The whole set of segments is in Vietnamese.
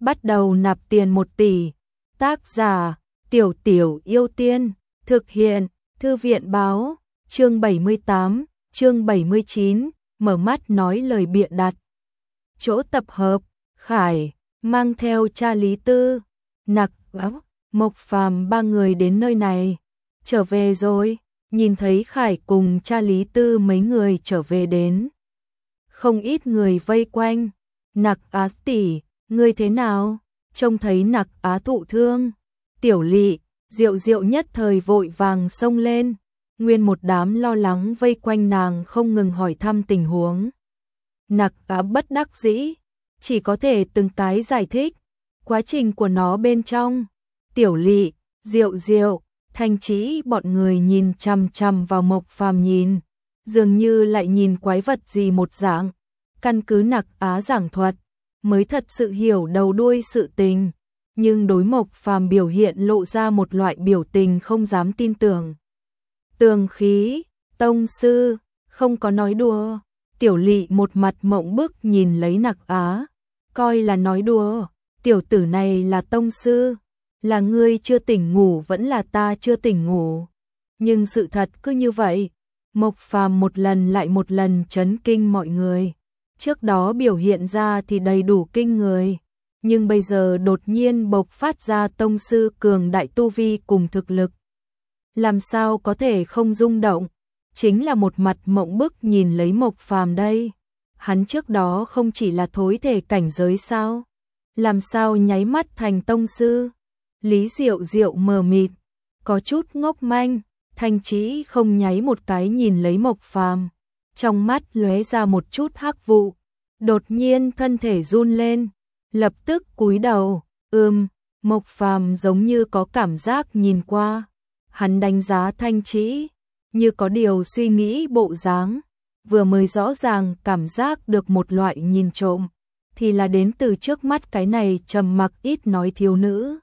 bắt đầu nạp tiền 1 tỷ. Tác giả, Tiểu Tiểu Yêu Tiên, thực hiện, Thư viện báo, chương 78, chương 79, mở mắt nói lời bịa đặt. Chỗ tập hợp, Khải, mang theo cha Lý Tư, Nặc, Mộc Phàm 3 người đến nơi này. Trở về rồi, nhìn thấy Khải cùng cha Lý Tư mấy người trở về đến. Không ít người vây quanh. Nặc Á tỷ, ngươi thế nào? Trông thấy Nặc Á thụ thương. Tiểu Lị, Diệu Diệu nhất thời vội vàng xông lên. Nguyên một đám lo lắng vây quanh nàng không ngừng hỏi thăm tình huống. Nặc Á bất đắc dĩ, chỉ có thể từng cái giải thích quá trình của nó bên trong. Tiểu Lị, Diệu Diệu, Thanh Chí bọn người nhìn chằm chằm vào Mộc Phàm nhìn, dường như lại nhìn quái vật gì một dạng. Căn cứ Nặc Á giảng thuật, mới thật sự hiểu đầu đuôi sự tình, nhưng đối Mộc Phàm biểu hiện lộ ra một loại biểu tình không dám tin tưởng. Tường khí, tông sư, không có nói đùa. Tiểu Lị một mặt mộng bức nhìn lấy Nặc Á, coi là nói đùa, tiểu tử này là tông sư, là ngươi chưa tỉnh ngủ vẫn là ta chưa tỉnh ngủ. Nhưng sự thật cứ như vậy, Mộc Phàm một lần lại một lần chấn kinh mọi người. Trước đó biểu hiện ra thì đầy đủ kinh người, nhưng bây giờ đột nhiên bộc phát ra tông sư cường đại tu vi cùng thực lực. Làm sao có thể không rung động, chính là một mặt mộng bức nhìn lấy Mộc Phàm đây. Hắn trước đó không chỉ là thối thể cảnh giới sao? Làm sao nháy mắt thành tông sư? Lý Diệu Diệu mờ mịt, có chút ngốc manh. Thanh Chí không nháy một cái nhìn lấy Mộc Phàm, trong mắt lóe ra một chút hắc vụ, đột nhiên thân thể run lên, lập tức cúi đầu. Mộc Phàm giống như có cảm giác nhìn qua, hắn đánh giá Thanh Chí, như có điều suy nghĩ bộ dáng, vừa mới rõ ràng cảm giác được một loại nhìn trộm, thì là đến từ trước mắt cái này trầm mặc ít nói thiếu nữ.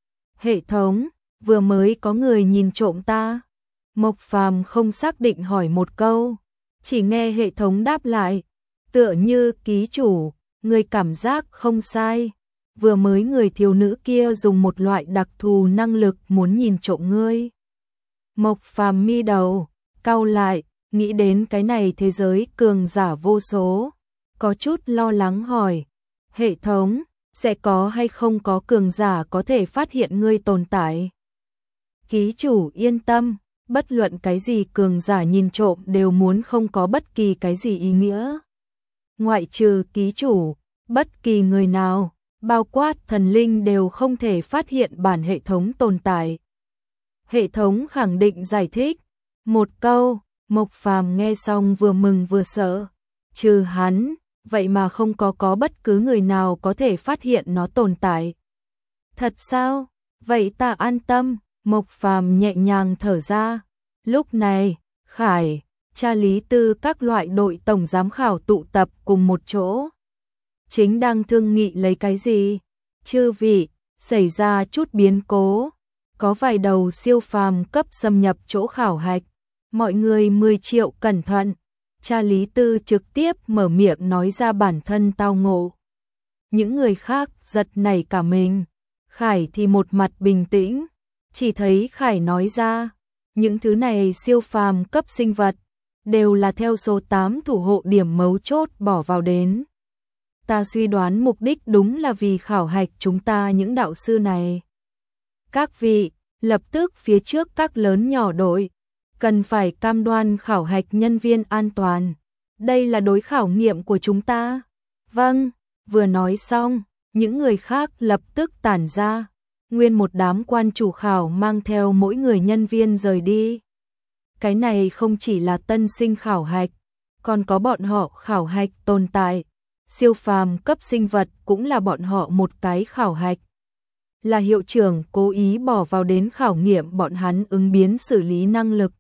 Hệ thống, vừa mới có người nhìn trộm ta. Mộc Phàm không xác định hỏi một câu, chỉ nghe hệ thống đáp lại, tựa như ký chủ, người cảm giác không sai, vừa mới người thiếu nữ kia dùng một loại đặc thù năng lực muốn nhìn trộm ngươi. Mộc Phàm mi đầu cau lại, nghĩ đến cái này thế giới cường giả vô số, có chút lo lắng hỏi, hệ thống, sẽ có hay không có cường giả có thể phát hiện ngươi tồn tại? Ký chủ yên tâm, bất luận cái gì cường giả nhìn trộm đều muốn không có bất kỳ cái gì ý nghĩa. Ngoại trừ ký chủ, bất kỳ người nào, bao quát thần linh đều không thể phát hiện bản hệ thống tồn tại. Hệ thống khẳng định giải thích. Một câu, Mộc Phàm nghe xong vừa mừng vừa sợ. Trừ hắn, vậy mà không có bất cứ người nào có thể phát hiện nó tồn tại. Thật sao? Vậy ta an tâm. Mộc Phàm nhẹ nhàng thở ra. Lúc này, Khải, cha Lý Tư các loại đội tổng giám khảo tụ tập cùng một chỗ. Chính đang thương nghị lấy cái gì? Chư vị, xảy ra chút biến cố. Có vài đầu siêu phàm cấp xâm nhập chỗ khảo hạch. Mọi người 10 triệu cẩn thận. Cha Lý Tư trực tiếp mở miệng nói ra bản thân tao ngộ. Những người khác giật nảy cả mình. Khải thì một mặt bình tĩnh. Chỉ thấy Khải nói ra, những thứ này siêu phàm cấp sinh vật, đều là theo số 8 thủ hộ điểm mấu chốt bỏ vào đến. Ta suy đoán mục đích đúng là vì khảo hạch chúng ta những đạo sư này. Các vị, lập tức phía trước các lớn nhỏ đội, cần phải cam đoan khảo hạch nhân viên an toàn. Đây là đối khảo nghiệm của chúng ta. Vâng, vừa nói xong, những người khác lập tức tản ra. Nguyên một đám quan chủ khảo mang theo mỗi người nhân viên rời đi. Cái này không chỉ là tân sinh khảo hạch, còn có bọn họ khảo hạch tồn tại. Siêu phàm cấp sinh vật cũng là bọn họ một cái khảo hạch. Là hiệu trưởng cố ý bỏ vào đến khảo nghiệm bọn hắn ứng biến xử lý năng lực.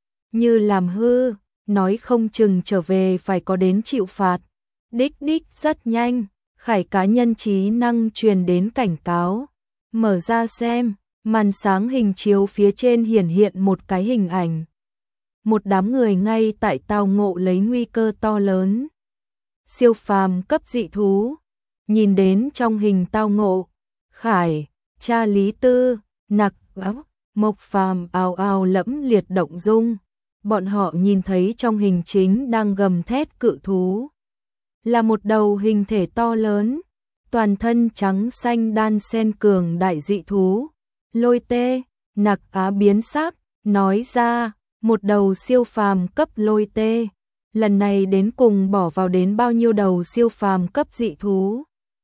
Như làm hư, nói không chừng trở về phải có đến chịu phạt. Đích rất nhanh, Khải cá nhân trí năng truyền đến cảnh cáo. Mở ra xem, màn sáng hình chiếu phía trên hiển hiện một cái hình ảnh. Một đám người ngay tại tao ngộ lấy nguy cơ to lớn. Siêu phàm cấp dị thú, nhìn đến trong hình tao ngộ, Khải, cha Lý Tư, Nặc Áo, Mộc Phàm ào ào lẫm liệt động dung. Bọn họ nhìn thấy trong hình chính đang gầm thét cự thú. Là một đầu hình thể to lớn, toàn thân trắng xanh đan xen cường đại dị thú. Lôi Tê, Nặc Á biến sắc, nói ra, một đầu siêu phàm cấp Lôi Tê. Lần này đến cùng bỏ vào đến bao nhiêu đầu siêu phàm cấp dị thú.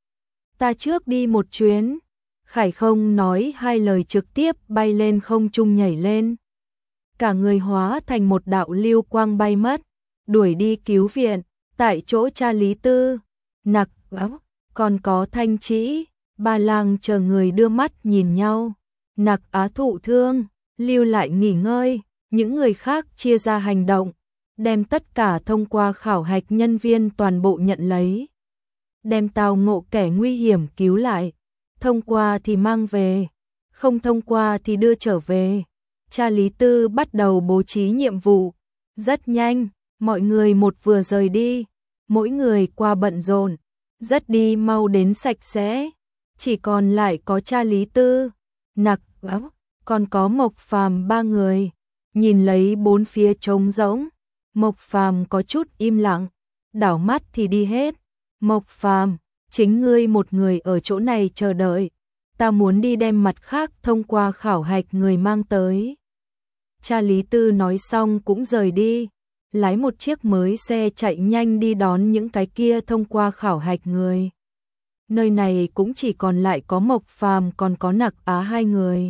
Ta trước đi một chuyến. Khải không nói hai lời trực tiếp bay lên không trung nhảy lên. Cả người hóa thành một đạo lưu quang bay mất, đuổi đi cứu viện. Tại chỗ cha Lý Tư, Nặc Áo, còn có Thanh Trĩ, Ba Lang chờ người đưa mắt nhìn nhau. Nặc Á thụ thương, lưu lại nghỉ ngơi, những người khác chia ra hành động, đem tất cả thông qua khảo hạch nhân viên toàn bộ nhận lấy. Đem tao ngộ kẻ nguy hiểm cứu lại, thông qua thì mang về, không thông qua thì đưa trở về. Cha Lý Tư bắt đầu bố trí nhiệm vụ, rất nhanh, mọi người một vừa rời đi, mỗi người qua bận rộn, rất đi mau đến sạch sẽ, chỉ còn lại có cha Lý Tư, Nặc Áo, còn có Mộc Phàm ba người, nhìn lấy bốn phía trống rỗng, Mộc Phàm có chút im lặng, đảo mắt thì đi hết. Mộc Phàm, chính ngươi một người ở chỗ này chờ đợi, ta muốn đi đem mặt khác thông qua khảo hạch người mang tới. Cha Lý Tư nói xong cũng rời đi, lái một chiếc mới xe chạy nhanh đi đón những cái kia thông qua khảo hạch người. Nơi này cũng chỉ còn lại có Mộc Phàm còn có Nặc Á hai người.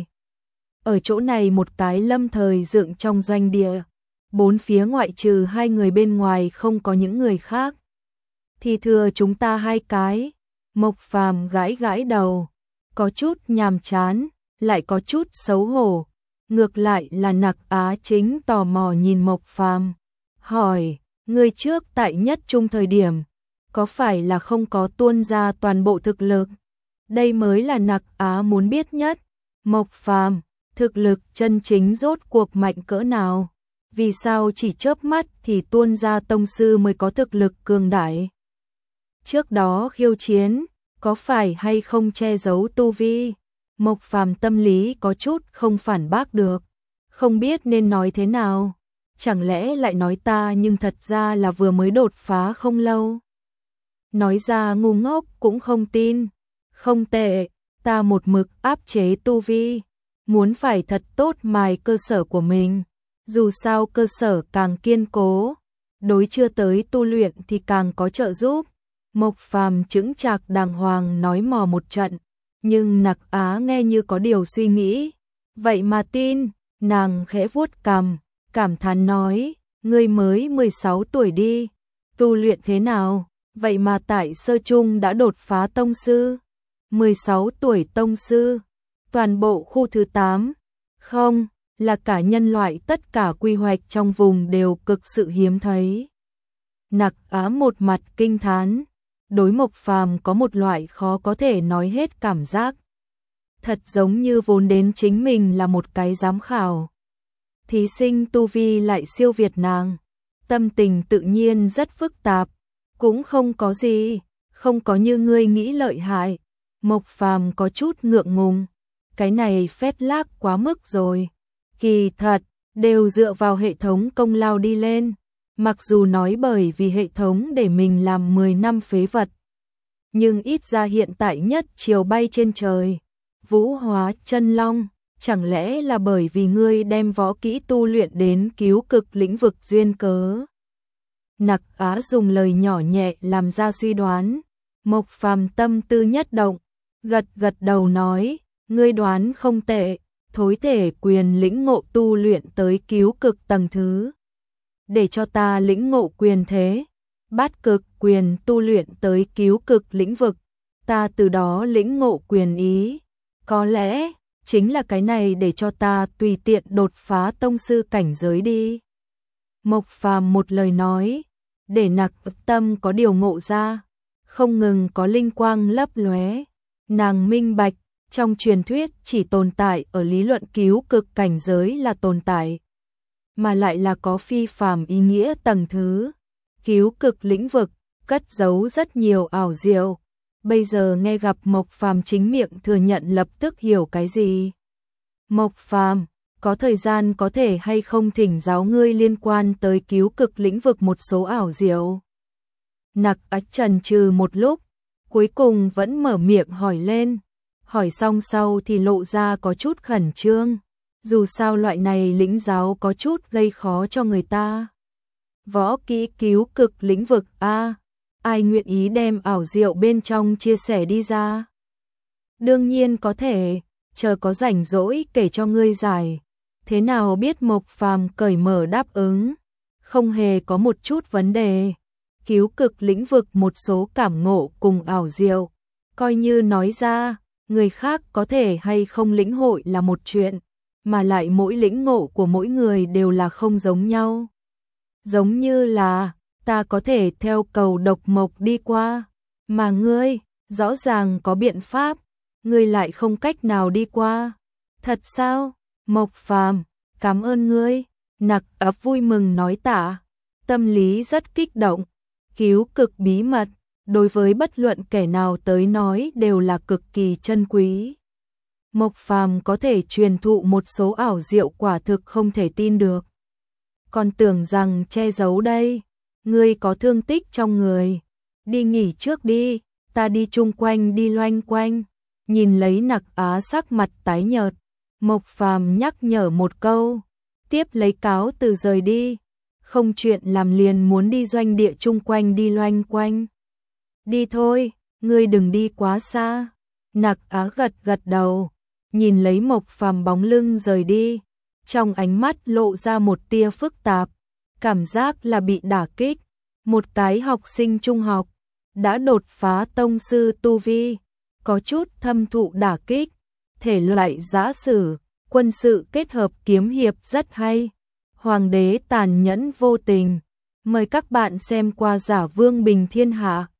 Ở chỗ này một cái lâm thời dựng trong doanh địa, bốn phía ngoại trừ hai người bên ngoài không có những người khác. Thì thừa chúng ta hai cái. Mộc Phàm gãi gãi đầu, có chút nhàm chán, lại có chút xấu hổ. Ngược lại là Nặc Á chính tò mò nhìn Mộc Phàm, hỏi, người trước tại nhất trung thời điểm, có phải là không có tuôn ra toàn bộ thực lực? Đây mới là Nặc Á muốn biết nhất. Mộc Phàm, thực lực chân chính rốt cuộc mạnh cỡ nào? Vì sao chỉ chớp mắt thì tuôn ra tông sư mới có thực lực cường đại? Trước đó khiêu chiến, có phải hay không che giấu tu vi? Mộc Phàm tâm lý có chút không phản bác được, không biết nên nói thế nào. Chẳng lẽ lại nói ta nhưng thật ra là vừa mới đột phá không lâu? Nói ra ngu ngốc cũng không tin. Không tệ, ta một mực áp chế tu vi, muốn phải thật tốt mài cơ sở của mình. Dù sao cơ sở càng kiên cố, đối chưa tới tu luyện thì càng có trợ giúp. Mộc Phàm chững chạc đàng hoàng nói mò một trận, nhưng Nặc Á nghe như có điều suy nghĩ. Vậy mà tin, nàng khẽ vuốt cằm, cảm thán nói, ngươi mới 16 tuổi đi, tu luyện thế nào, vậy mà tại sơ trung đã đột phá tông sư. 16 tuổi tông sư, toàn bộ khu thứ 8, không, là cả nhân loại tất cả quy hoạch trong vùng đều cực sự hiếm thấy. Nặc Á một mặt kinh thán, đối Mộc Phàm có một loại khó có thể nói hết cảm giác. Thật giống như vốn đến chính mình là một cái giám khảo. Thí sinh tu vi lại siêu việt nàng, tâm tình tự nhiên rất phức tạp, cũng không có gì, không có như ngươi nghĩ lợi hại. Mộc Phàm có chút ngượng ngùng, cái này phét lác quá mức rồi. Kỳ thật, đều dựa vào hệ thống công lao đi lên, mặc dù nói bởi vì hệ thống để mình làm 10 năm phế vật. Nhưng ít ra hiện tại nhất chiều bay trên trời, vũ hóa chân long, chẳng lẽ là bởi vì ngươi đem võ kỹ tu luyện đến cứu cực lĩnh vực duyên cớ? Nặc Á dùng lời nhỏ nhẹ làm ra suy đoán. Mộc Phàm tâm tư nhất động, gật gật đầu nói, ngươi đoán không tệ, thối thể quyền lĩnh ngộ tu luyện tới cứu cực tầng thứ. Để cho ta lĩnh ngộ quyền thế, bát cực quyền tu luyện tới cứu cực lĩnh vực, ta từ đó lĩnh ngộ quyền ý. Có lẽ, chính là cái này để cho ta tùy tiện đột phá tông sư cảnh giới đi. Mộc Phàm một lời nói, để Nặc Tâm có điều ngộ ra, không ngừng có linh quang lấp lóe. Nàng minh bạch, trong truyền thuyết chỉ tồn tại ở lý luận cứu cực cảnh giới là tồn tại, mà lại là có phi phàm ý nghĩa tầng thứ. Cứu cực lĩnh vực, cất giấu rất nhiều ảo diệu, bây giờ nghe gặp Mộc Phàm chính miệng thừa nhận lập tức hiểu cái gì. Mộc Phàm, có thời gian có thể hay không thỉnh giáo ngươi liên quan tới cứu cực lĩnh vực một số ảo diệu. Nặc Ách chần chừ một lúc, cuối cùng vẫn mở miệng hỏi lên. Hỏi xong sau thì lộ ra có chút khẩn trương. Dù sao loại này lĩnh giáo có chút gây khó cho người ta. Võ kỹ cứu cực lĩnh vực a, ai nguyện ý đem ảo diệu bên trong chia sẻ đi ra? Đương nhiên có thể, chờ có rảnh rỗi kể cho ngươi giải. Thế nào biết Mộc Phàm cởi mở đáp ứng, không hề có một chút vấn đề. Cứu cực lĩnh vực một số cảm ngộ cùng ảo diệu, coi như nói ra, người khác có thể hay không lĩnh hội là một chuyện, mà lại mỗi lĩnh ngộ của mỗi người đều là không giống nhau. Giống như là, ta có thể theo cầu độc mộc đi qua, mà ngươi, rõ ràng có biện pháp, ngươi lại không cách nào đi qua. Thật sao? Mộc Phàm, cảm ơn ngươi. Nặc Ấp vui mừng nói tạ, tâm lý rất kích động. Cứu cực bí mật, đối với bất luận kẻ nào tới nói đều là cực kỳ chân quý. Mộc Phàm có thể truyền thụ một số ảo diệu quả thực không thể tin được. Còn tưởng rằng che giấu đây, ngươi có thương tích trong người. Đi nghỉ trước đi, ta đi chung quanh đi loanh quanh. Nhìn lấy Nặc Á sắc mặt tái nhợt, Mộc Phàm nhắc nhở một câu, tiếp lấy cáo từ rời đi. Không chuyện làm liền muốn đi doanh địa chung quanh đi loanh quanh. Đi thôi, ngươi đừng đi quá xa. Nặc Á gật gật đầu, nhìn lấy Mộc Phàm bóng lưng rời đi, trong ánh mắt lộ ra một tia phức tạp, cảm giác là bị đả kích. Một cái học sinh trung học đã đột phá tông sư tu vi, có chút thâm thụ đả kích. Thể loại giã sử, quân sự kết hợp kiếm hiệp rất hay. Hoàng đế tàn nhẫn vô tình. Mời các bạn xem qua Giả Vương Bình Thiên Hạ.